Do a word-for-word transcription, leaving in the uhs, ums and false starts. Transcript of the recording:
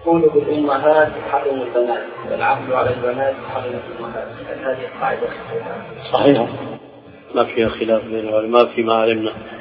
يقول بالأمهات حرم البنات والعقل على البنات حرم الأمهات، هل هذه القاعدة صحيحة؟ صحيحة، ما فيها خلاف بين العلماء فيما علمنا.